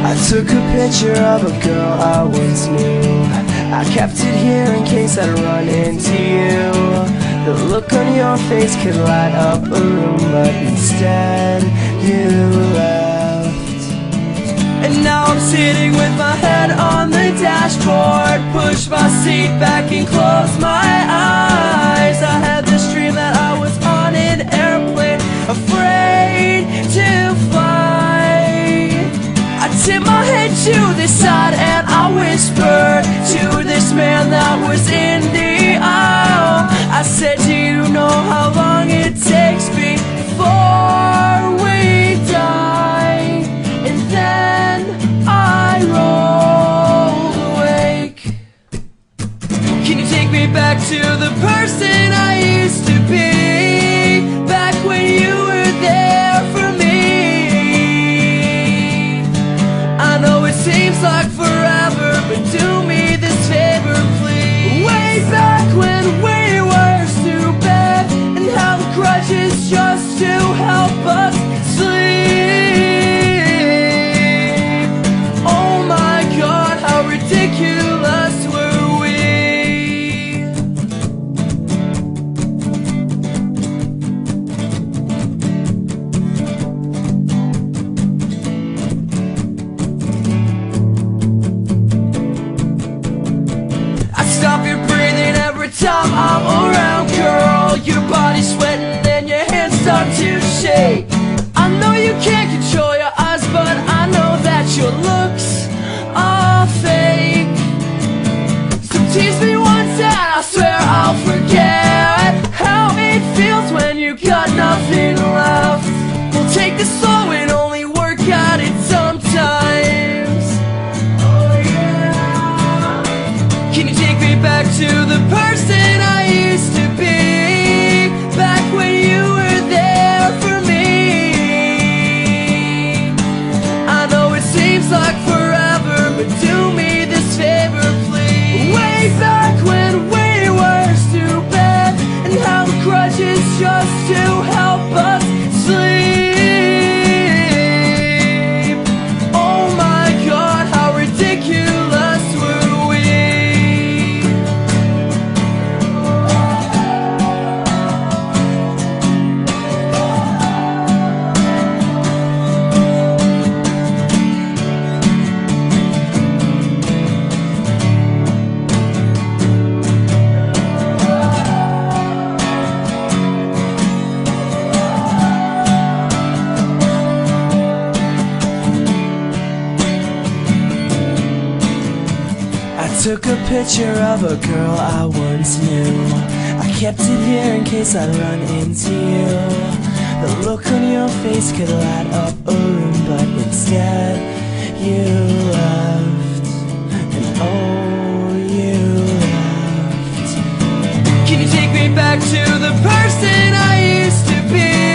I took a picture of a girl I once knew. I kept it here in case I'd run into you. The look on your face could light up a room, but instead you left. And now I'm sitting with my head on the dashboard, push my seat back and close my eyes. I had this dream that I was on an airplane, afraid to fly. I tip my head to the side and I whispered to this man that was in the aisle. I said, do you know how long it takes before we die? And then I rolled awake. Can you take me back to the person I used to be? Back when you were there for me. I know it seems like forever, but do me this favor, please. Way back when we were stupid and have grudges just to help us sleep. Oh my God, how ridiculous were we? Stop your breathing every time I'm around, girl. Your body's sweating and your hands start to shake. I know you can't control your eyes, but I know that your looks are fake. So tease me once and I swear I'll forget how it feels when you got nothing left. We'll take this slow and only work at it sometimes. Can you take me back to the person I used to be? Back when you were there for me. I know it seems like forever, but do me this favor, please. Way back when we were stupid and have grudges just to help us sleep. Oh my God, how ridiculous were we? I took a picture of a girl I once knew. I kept it here in case I'd run into you. The look on your face could light up a room, but instead you left. And oh, you left. Can you take me back to the person I used to be?